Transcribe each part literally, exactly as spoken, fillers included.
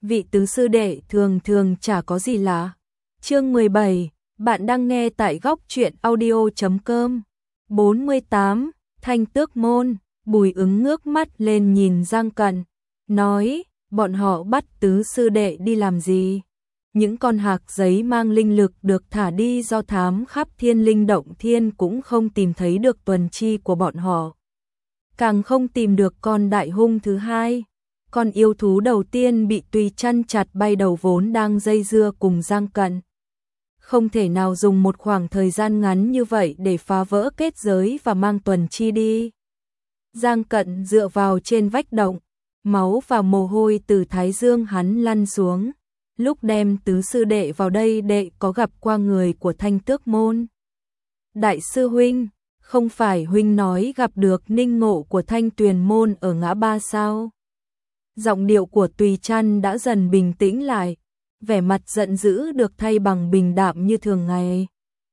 vị tứ sư đệ thường thường chả có gì lạ. Chương mười bảy, bạn đang nghe tại góc truyện audio chấm com. bốn mươi tám, Thanh Tước Môn. Bùi Ứng ngước mắt lên nhìn Giang Cận, nói, bọn họ bắt tứ sư đệ đi làm gì? Những con hạc giấy mang linh lực được thả đi do thám khắp Thiên Linh Động Thiên cũng không tìm thấy được tuần chi của bọn họ. Càng không tìm được con đại hung thứ hai. Con yêu thú đầu tiên bị Tùy Chăn chặt bay đầu vốn đang dây dưa cùng Giang Cận. Không thể nào dùng một khoảng thời gian ngắn như vậy để phá vỡ kết giới và mang tuần chi đi. Giang Cận dựa vào trên vách động, máu và mồ hôi từ thái dương hắn lăn xuống. Lúc đem tứ sư đệ vào đây đệ có gặp qua người của Thanh Tước Môn. Đại sư huynh, không phải huynh nói gặp được Ninh Ngộ của Thanh Tuyền Môn ở ngã ba sao? Giọng điệu của Tùy Chăn đã dần bình tĩnh lại, vẻ mặt giận dữ được thay bằng bình đạm như thường ngày.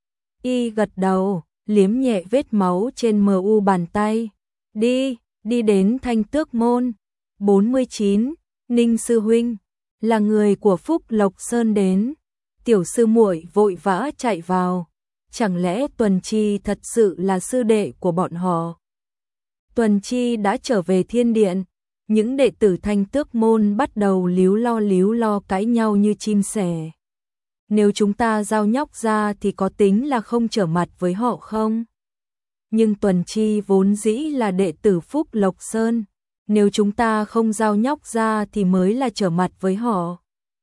Y gật đầu, liếm nhẹ vết máu trên mờ u bàn tay. Đi, đi đến Thanh Tước Môn. bốn mươi chín, Ninh sư huynh là người của Phúc Lộc Sơn đến. Tiểu sư muội vội vã chạy vào. Chẳng lẽ Tuần Chi thật sự là sư đệ của bọn họ? Tuần Chi đã trở về thiên điện. Những đệ tử Thanh Tước Môn bắt đầu líu lo líu lo cãi nhau như chim sẻ. Nếu chúng ta giao nhóc ra thì có tính là không trở mặt với họ không? Nhưng Tuần Chi vốn dĩ là đệ tử Phúc Lộc Sơn. Nếu chúng ta không giao nhóc ra thì mới là trở mặt với họ.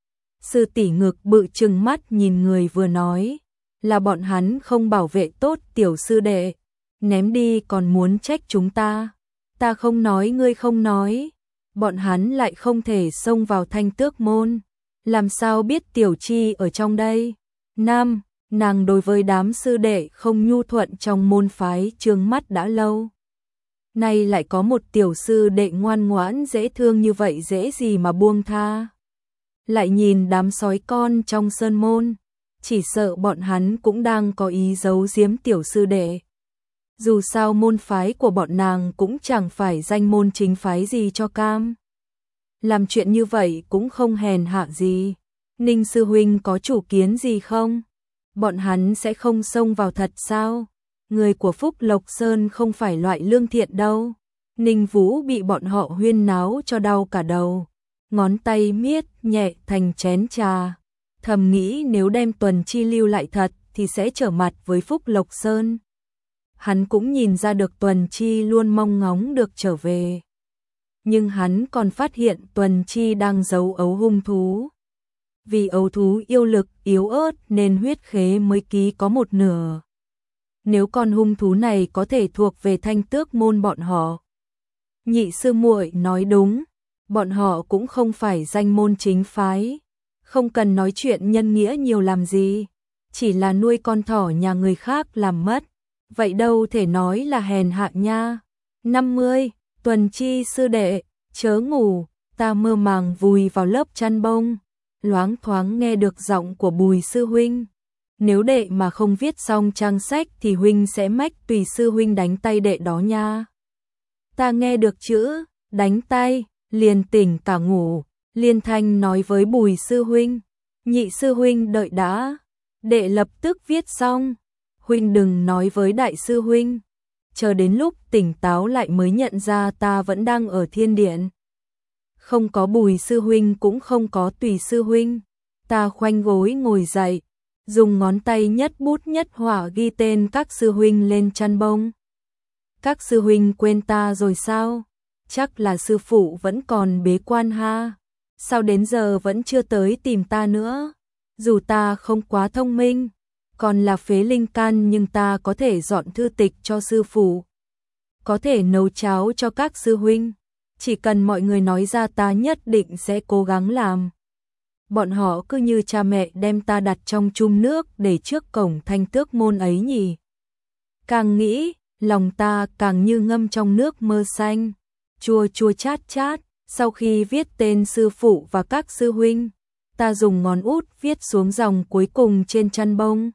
Sư tỷ ngực bự trừng mắt nhìn người vừa nói. Là bọn hắn không bảo vệ tốt tiểu sư đệ. Ném đi còn muốn trách chúng ta. Ta không nói ngươi không nói. Bọn hắn lại không thể xông vào Thanh Tước Môn. Làm sao biết Tiểu Chi ở trong đây? Nam, nàng đối với đám sư đệ không nhu thuận trong môn phái trương mắt đã lâu. Nay lại có một tiểu sư đệ ngoan ngoãn dễ thương như vậy dễ gì mà buông tha. Lại nhìn đám sói con trong sơn môn. Chỉ sợ bọn hắn cũng đang có ý giấu giếm tiểu sư đệ. Dù sao môn phái của bọn nàng cũng chẳng phải danh môn chính phái gì cho cam. Làm chuyện như vậy cũng không hèn hạ gì. Ninh sư huynh có chủ kiến gì không? Bọn hắn sẽ không xông vào thật sao? Người của Phúc Lộc Sơn không phải loại lương thiện đâu. Ninh Vũ bị bọn họ huyên náo cho đau cả đầu. Ngón tay miết nhẹ thành chén trà. Thầm nghĩ nếu đem Tuần Chi lưu lại thật thì sẽ trở mặt với Phúc Lộc Sơn. Hắn cũng nhìn ra được Tuần Chi luôn mong ngóng được trở về. Nhưng hắn còn phát hiện Tuần Chi đang giấu ấu hung thú. Vì ấu thú yêu lực yếu ớt nên huyết khế mới ký có một nửa. Nếu con hung thú này có thể thuộc về Thanh Tước Môn bọn họ. Nhị sư muội nói đúng, bọn họ cũng không phải danh môn chính phái. Không cần nói chuyện nhân nghĩa nhiều làm gì. Chỉ là nuôi con thỏ nhà người khác làm mất. Vậy đâu thể nói là hèn hạ nha. năm mươi, Tuần Chi sư đệ, chớ ngủ, ta mơ màng vùi vào lớp chăn bông. Loáng thoáng nghe được giọng của Bùi sư huynh. Nếu đệ mà không viết xong trang sách thì huynh sẽ mách Tùy sư huynh đánh tay đệ đó nha. Ta nghe được chữ, đánh tay, liền tỉnh cả ngủ. Liên thanh nói với Bùi sư huynh. Nhị sư huynh đợi đã. Đệ lập tức viết xong. Huynh đừng nói với đại sư huynh. Chờ đến lúc tỉnh táo lại mới nhận ra ta vẫn đang ở thiên điện. Không có Bùi sư huynh cũng không có Tùy sư huynh. Ta khoanh gối ngồi dậy. Dùng ngón tay nhất bút nhất họa ghi tên các sư huynh lên chăn bông. Các sư huynh quên ta rồi sao? Chắc là sư phụ vẫn còn bế quan ha. Sao đến giờ vẫn chưa tới tìm ta nữa? Dù ta không quá thông minh, còn là phế linh căn nhưng ta có thể dọn thư tịch cho sư phụ. Có thể nấu cháo cho các sư huynh. Chỉ cần mọi người nói ra ta nhất định sẽ cố gắng làm. Bọn họ cứ như cha mẹ đem ta đặt trong chum nước để trước cổng Thanh Tước Môn ấy nhỉ. Càng nghĩ, lòng ta càng như ngâm trong nước mơ xanh. Chua chua chát chát. Sau khi viết tên sư phụ và các sư huynh, ta dùng ngón út viết xuống dòng cuối cùng trên chăn bông.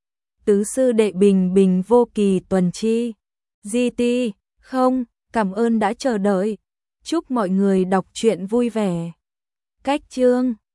Tứ sư đệ bình bình vô kỳ Tuần Chi. Di ti, không, cảm ơn đã chờ đợi. Chúc mọi người đọc truyện vui vẻ. Cách chương